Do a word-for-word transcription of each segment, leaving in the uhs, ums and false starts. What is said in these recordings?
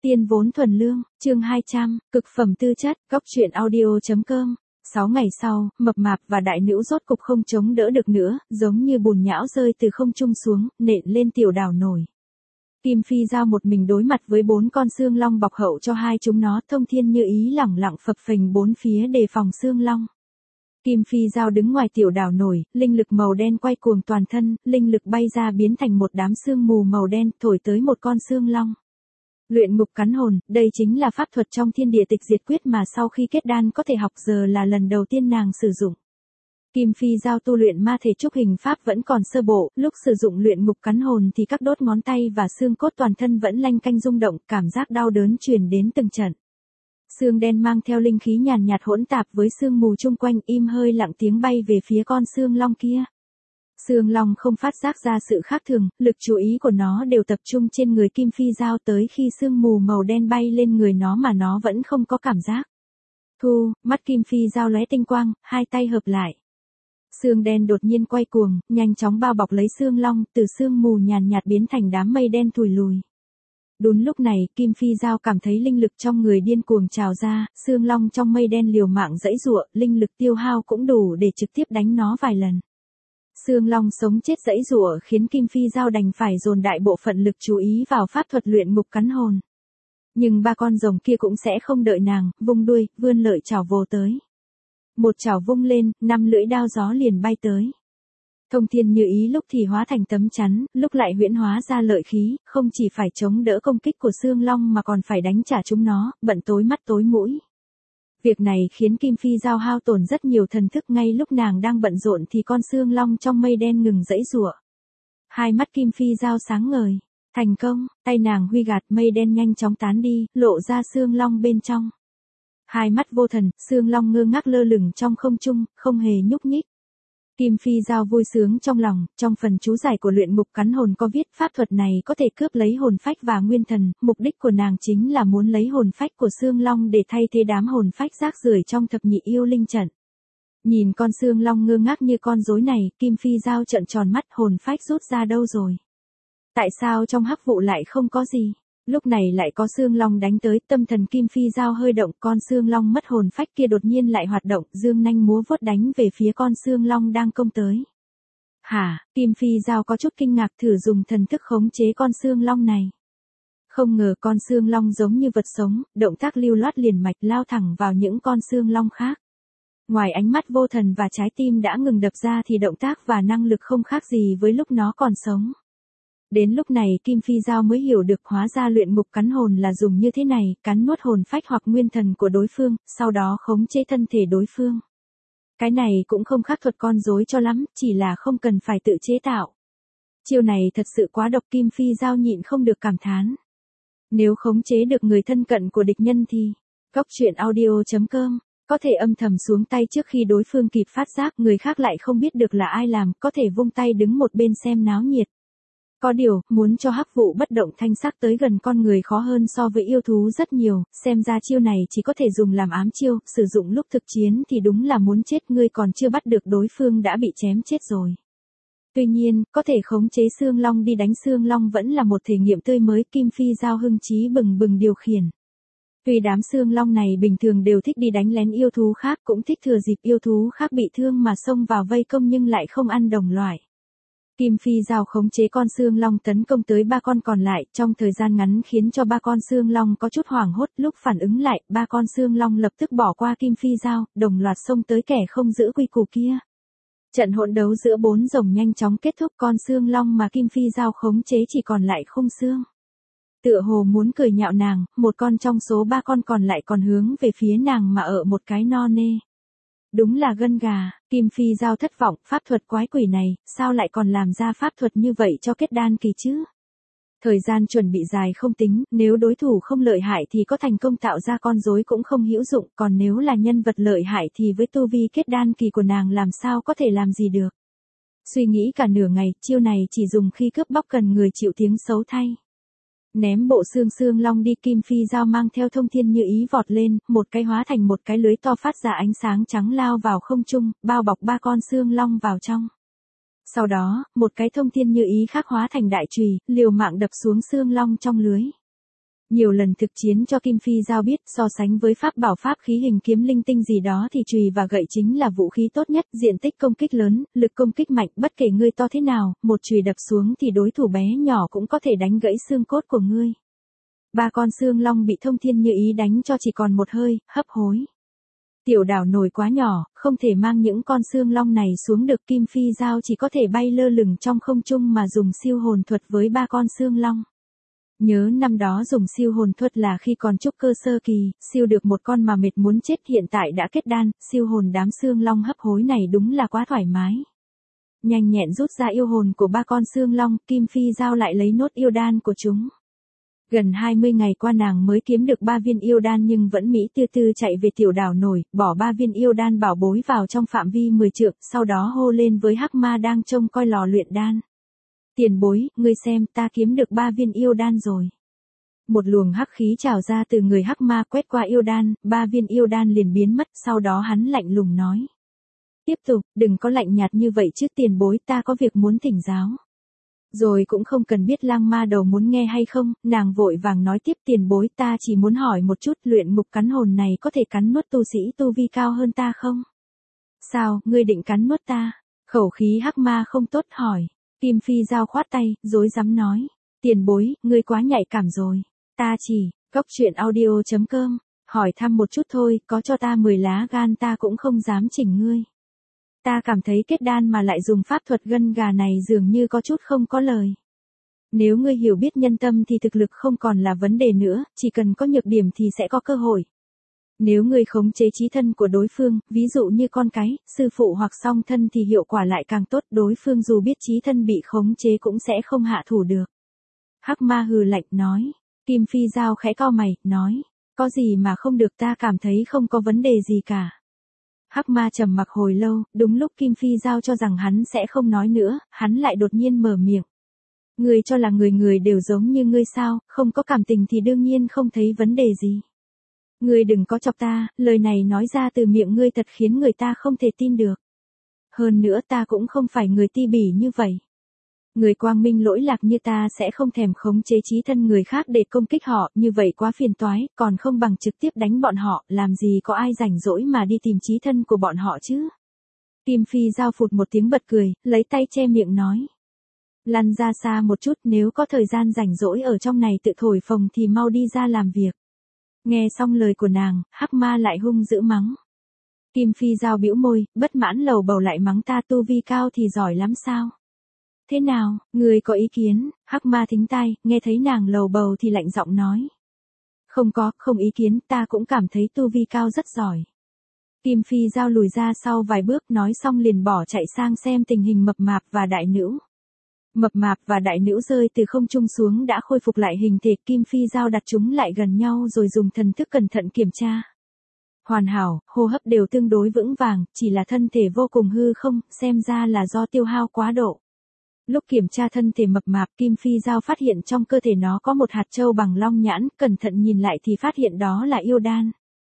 Tiên vốn thuần lương, chương hai trăm, cực phẩm tư chất, góc truyện audio chấm com. Sáu ngày sau, mập mạp và đại nữ rốt cục không chống đỡ được nữa, giống như bùn nhão rơi từ không trung xuống, nện lên tiểu đảo nổi. Kim Phi Giao một mình đối mặt với bốn con xương long bọc hậu cho hai chúng nó, Thông Thiên Như Ý lẳng lặng phập phình bốn phía đề phòng xương long. Kim Phi Giao đứng ngoài tiểu đảo nổi, linh lực màu đen quay cuồng toàn thân, linh lực bay ra biến thành một đám sương mù màu đen, thổi tới một con xương long. Luyện ngục cắn hồn, đây chính là pháp thuật trong thiên địa tịch diệt quyết mà sau khi kết đan có thể học, giờ là lần đầu tiên nàng sử dụng. Kim Phi Giao tu luyện ma thể trúc hình pháp vẫn còn sơ bộ, lúc sử dụng luyện ngục cắn hồn thì các đốt ngón tay và xương cốt toàn thân vẫn lanh canh rung động, cảm giác đau đớn truyền đến từng trận. Xương đen mang theo linh khí nhàn nhạt hỗn tạp với sương mù chung quanh, im hơi lặng tiếng bay về phía con xương long kia. Xương long không phát giác ra sự khác thường, lực chú ý của nó đều tập trung trên người Kim Phi Giao, tới khi sương mù màu đen bay lên người nó mà nó vẫn không có cảm giác. Thu, mắt Kim Phi Giao lóe tinh quang, hai tay hợp lại. Xương đen đột nhiên quay cuồng, nhanh chóng bao bọc lấy xương long, từ sương mù nhàn nhạt biến thành đám mây đen thùi lùi. Đúng lúc này, Kim Phi Giao cảm thấy linh lực trong người điên cuồng trào ra, xương long trong mây đen liều mạng giãy giụa, linh lực tiêu hao cũng đủ để trực tiếp đánh nó vài lần. Xương long sống chết giãy giụa khiến Kim Phi Giao đành phải dồn đại bộ phận lực chú ý vào pháp thuật luyện ngục cắn hồn. Nhưng ba con rồng kia cũng sẽ không đợi nàng, vung đuôi, vươn lợi chảo vồ tới. Một chảo vung lên, năm lưỡi đao gió liền bay tới. Thông Thiên Như Ý lúc thì hóa thành tấm chắn, lúc lại huyễn hóa ra lợi khí, không chỉ phải chống đỡ công kích của xương long mà còn phải đánh trả chúng nó, bận tối mắt tối mũi. Việc này khiến Kim Phi Giao hao tổn rất nhiều thần thức, ngay lúc nàng đang bận rộn thì con xương long trong mây đen ngừng giãy giụa. Hai mắt Kim Phi Giao sáng ngời, thành công, tay nàng huy gạt mây đen nhanh chóng tán đi, lộ ra xương long bên trong. Hai mắt vô thần, xương long ngơ ngác lơ lửng trong không trung, không hề nhúc nhích. Kim Phi Giao vui sướng trong lòng, trong phần chú giải của luyện ngục cắn hồn có viết pháp thuật này có thể cướp lấy hồn phách và nguyên thần, mục đích của nàng chính là muốn lấy hồn phách của xương long để thay thế đám hồn phách rác rưởi trong thập nhị yêu linh trận. Nhìn con xương long ngơ ngác như con rối này, Kim Phi Giao trợn tròn mắt, hồn phách rút ra đâu rồi? Tại sao trong hắc vụ lại không có gì? Lúc này lại có xương long đánh tới, tâm thần Kim Phi Giao hơi động, con xương long mất hồn phách kia đột nhiên lại hoạt động, dương nanh múa vuốt đánh về phía con xương long đang công tới. Hả, Kim Phi Giao có chút kinh ngạc, thử dùng thần thức khống chế con xương long này. Không ngờ con xương long giống như vật sống, động tác lưu loát liền mạch lao thẳng vào những con xương long khác. Ngoài ánh mắt vô thần và trái tim đã ngừng đập ra thì động tác và năng lực không khác gì với lúc nó còn sống. Đến lúc này Kim Phi Giao mới hiểu được hóa ra luyện ngục cắn hồn là dùng như thế này, cắn nuốt hồn phách hoặc nguyên thần của đối phương, sau đó khống chế thân thể đối phương. Cái này cũng không khác thuật con rối cho lắm, chỉ là không cần phải tự chế tạo. Chiêu này thật sự quá độc, Kim Phi Giao nhịn không được cảm thán. Nếu khống chế được người thân cận của địch nhân thì, góc truyện audio chấm com, có thể âm thầm xuống tay trước khi đối phương kịp phát giác, người khác lại không biết được là ai làm, có thể vung tay đứng một bên xem náo nhiệt. Có điều, muốn cho hắc vụ bất động thanh sắc tới gần con người khó hơn so với yêu thú rất nhiều, xem ra chiêu này chỉ có thể dùng làm ám chiêu, sử dụng lúc thực chiến thì đúng là muốn chết, ngươi còn chưa bắt được đối phương đã bị chém chết rồi. Tuy nhiên, có thể khống chế xương long đi đánh xương long vẫn là một thể nghiệm tươi mới, Kim Phi Giao hưng chí bừng bừng điều khiển. Tuy đám xương long này bình thường đều thích đi đánh lén yêu thú khác, cũng thích thừa dịp yêu thú khác bị thương mà xông vào vây công nhưng lại không ăn đồng loại. Kim Phi Giao khống chế con xương long tấn công tới ba con còn lại, trong thời gian ngắn khiến cho ba con xương long có chút hoảng hốt, lúc phản ứng lại, ba con xương long lập tức bỏ qua Kim Phi Giao, đồng loạt xông tới kẻ không giữ quy củ kia. Trận hỗn đấu giữa bốn rồng nhanh chóng kết thúc, con xương long mà Kim Phi Giao khống chế chỉ còn lại khung xương. Tựa hồ muốn cười nhạo nàng, một con trong số ba con còn lại còn hướng về phía nàng mà ở một cái no nê. Đúng là gân gà, Kim Phi Giao thất vọng, pháp thuật quái quỷ này, sao lại còn làm ra pháp thuật như vậy cho kết đan kỳ chứ? Thời gian chuẩn bị dài không tính, nếu đối thủ không lợi hại thì có thành công tạo ra con rối cũng không hữu dụng, còn nếu là nhân vật lợi hại thì với tu vi kết đan kỳ của nàng làm sao có thể làm gì được. Suy nghĩ cả nửa ngày, chiêu này chỉ dùng khi cướp bóc cần người chịu tiếng xấu thay. Ném bộ xương xương long đi, Kim Phi Giao mang theo Thông Thiên Như Ý vọt lên, một cái hóa thành một cái lưới to phát ra ánh sáng trắng lao vào không trung, bao bọc ba con xương long vào trong. Sau đó, một cái Thông Thiên Như Ý khác hóa thành đại chùy, liều mạng đập xuống xương long trong lưới. Nhiều lần thực chiến cho Kim Phi Giao biết, so sánh với pháp bảo pháp khí hình kiếm linh tinh gì đó thì chùy và gậy chính là vũ khí tốt nhất, diện tích công kích lớn, lực công kích mạnh, bất kể ngươi to thế nào, một chùy đập xuống thì đối thủ bé nhỏ cũng có thể đánh gãy xương cốt của ngươi. Ba con xương long bị Thông Thiên Như Ý đánh cho chỉ còn một hơi, hấp hối. Tiểu đảo nổi quá nhỏ, không thể mang những con xương long này xuống được, Kim Phi Giao chỉ có thể bay lơ lửng trong không trung mà dùng siêu hồn thuật với ba con xương long. Nhớ năm đó dùng siêu hồn thuật là khi còn trúc cơ sơ kỳ, siêu được một con mà mệt muốn chết, hiện tại đã kết đan, siêu hồn đám xương long hấp hối này đúng là quá thoải mái. Nhanh nhẹn rút ra yêu hồn của ba con xương long, Kim Phi Giao lại lấy nốt yêu đan của chúng. Gần hai mươi ngày qua nàng mới kiếm được ba viên yêu đan nhưng vẫn mỹ tư tư chạy về tiểu đảo nổi, bỏ ba viên yêu đan bảo bối vào trong phạm vi mười trượng, sau đó hô lên với Hắc Ma đang trông coi lò luyện đan. Tiền bối, ngươi xem, ta kiếm được ba viên yêu đan rồi. Một luồng hắc khí trào ra từ người Hắc Ma quét qua yêu đan, ba viên yêu đan liền biến mất, sau đó hắn lạnh lùng nói. Tiếp tục, đừng có lạnh nhạt như vậy chứ tiền bối, ta có việc muốn thỉnh giáo. Rồi cũng không cần biết Lang Ma Đầu muốn nghe hay không, nàng vội vàng nói tiếp, tiền bối, ta chỉ muốn hỏi một chút, luyện ngục cắn hồn này có thể cắn nuốt tu sĩ tu vi cao hơn ta không? Sao, ngươi định cắn nuốt ta? Khẩu khí Hắc Ma không tốt hỏi. Kim Phi Giao khoát tay, rối rắm nói. Tiền bối, ngươi quá nhạy cảm rồi. Ta chỉ, cốc truyện audio chấm com, hỏi thăm một chút thôi, có cho ta mười lá gan ta cũng không dám chỉnh ngươi. Ta cảm thấy kết đan mà lại dùng pháp thuật gân gà này dường như có chút không có lời. Nếu ngươi hiểu biết nhân tâm thì thực lực không còn là vấn đề nữa, chỉ cần có nhược điểm thì sẽ có cơ hội. Nếu ngươi khống chế trí thân của đối phương, ví dụ như con cái, sư phụ hoặc song thân thì hiệu quả lại càng tốt, đối phương dù biết trí thân bị khống chế cũng sẽ không hạ thủ được. Hắc Ma hừ lạnh nói. Kim Phi Giao khẽ cau mày, nói. Có gì mà không được, ta cảm thấy không có vấn đề gì cả. Hắc Ma trầm mặc hồi lâu, đúng lúc Kim Phi Giao cho rằng hắn sẽ không nói nữa, hắn lại đột nhiên mở miệng. Ngươi cho là người người đều giống như ngươi sao, không có cảm tình thì đương nhiên không thấy vấn đề gì. Ngươi đừng có chọc ta, lời này nói ra từ miệng ngươi thật khiến người ta không thể tin được. Hơn nữa ta cũng không phải người ti bỉ như vậy. Người quang minh lỗi lạc như ta sẽ không thèm khống chế trí thân người khác để công kích họ, như vậy quá phiền toái, còn không bằng trực tiếp đánh bọn họ, làm gì có ai rảnh rỗi mà đi tìm trí thân của bọn họ chứ. Kim Phi Giao phụt một tiếng bật cười, lấy tay che miệng nói. Lăn ra xa một chút, nếu có thời gian rảnh rỗi ở trong này tự thổi phồng thì mau đi ra làm việc. Nghe xong lời của nàng, Hắc Ma lại hung dữ mắng. Kim Phi Giao bĩu môi, bất mãn lầu bầu lại mắng ta tu vi cao thì giỏi lắm sao? Thế nào, người có ý kiến? Hắc Ma thính tai, nghe thấy nàng lầu bầu thì lạnh giọng nói. Không có, không ý kiến, ta cũng cảm thấy tu vi cao rất giỏi. Kim Phi Giao lùi ra sau vài bước, nói xong liền bỏ chạy sang xem tình hình Mập Mạp và Đại Nữu. Mập Mạp và Đại Nữu rơi từ không trung xuống đã khôi phục lại hình thể, Kim Phi Giao đặt chúng lại gần nhau rồi dùng thần thức cẩn thận kiểm tra. Hoàn hảo, hô hấp đều tương đối vững vàng, chỉ là thân thể vô cùng hư không, xem ra là do tiêu hao quá độ. Lúc kiểm tra thân thể Mập Mạp, Kim Phi Giao phát hiện trong cơ thể nó có một hạt châu bằng long nhãn, cẩn thận nhìn lại thì phát hiện đó là yêu đan.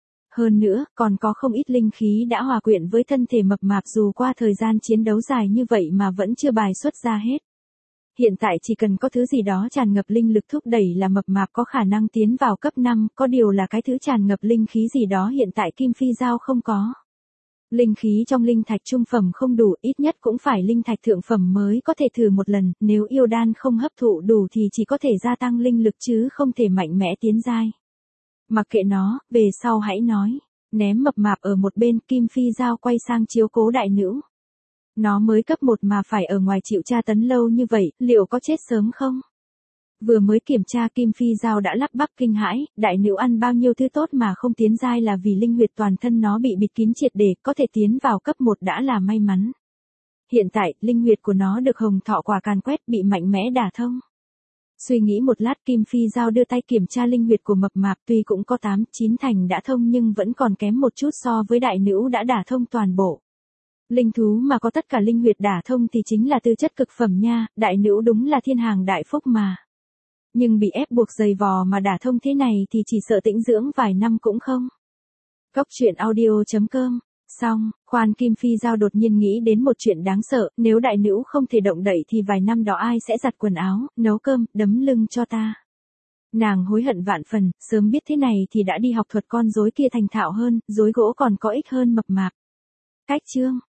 Hơn nữa, còn có không ít linh khí đã hòa quyện với thân thể Mập Mạp, dù qua thời gian chiến đấu dài như vậy mà vẫn chưa bài xuất ra hết. Hiện tại chỉ cần có thứ gì đó tràn ngập linh lực thúc đẩy là Mập Mạp có khả năng tiến vào cấp năm, có điều là cái thứ tràn ngập linh khí gì đó hiện tại Kim Phi Giao không có. Linh khí trong linh thạch trung phẩm không đủ, ít nhất cũng phải linh thạch thượng phẩm mới có thể thử một lần, nếu yêu đan không hấp thụ đủ thì chỉ có thể gia tăng linh lực chứ không thể mạnh mẽ tiến giai. Mặc kệ nó, về sau hãy nói. Ném Mập Mạp ở một bên, Kim Phi Giao quay sang chiếu cố Đại Nữu. Nó mới cấp một mà phải ở ngoài chịu tra tấn lâu như vậy, liệu có chết sớm không? Vừa mới kiểm tra Kim Phi Giao đã lắp bắp kinh hãi, Đại Nữu ăn bao nhiêu thứ tốt mà không tiến giai là vì linh huyệt toàn thân nó bị bịt kín triệt để, có thể tiến vào cấp một đã là may mắn. Hiện tại, linh huyệt của nó được Hồng Thọ Quả càn quét, bị mạnh mẽ đả thông. Suy nghĩ một lát, Kim Phi Giao đưa tay kiểm tra linh huyệt của Mập Mạp, tuy cũng có tám, chín thành đã thông nhưng vẫn còn kém một chút so với Đại Nữu đã đả thông toàn bộ. Linh thú mà có tất cả linh huyệt đả thông thì chính là tư chất cực phẩm nha, Đại Nữu đúng là thiên hàng đại phúc mà. Nhưng bị ép buộc dày vò mà đả thông thế này thì chỉ sợ tĩnh dưỡng vài năm cũng không. Cốc truyện audio chấm com. Xong, khoan Kim Phi Giao đột nhiên nghĩ đến một chuyện đáng sợ, nếu Đại Nữu không thể động đậy thì vài năm đó ai sẽ giặt quần áo, nấu cơm, đấm lưng cho ta. Nàng hối hận vạn phần, sớm biết thế này thì đã đi học thuật con rối kia thành thạo hơn, rối gỗ còn có ích hơn mập mạp. Cách chương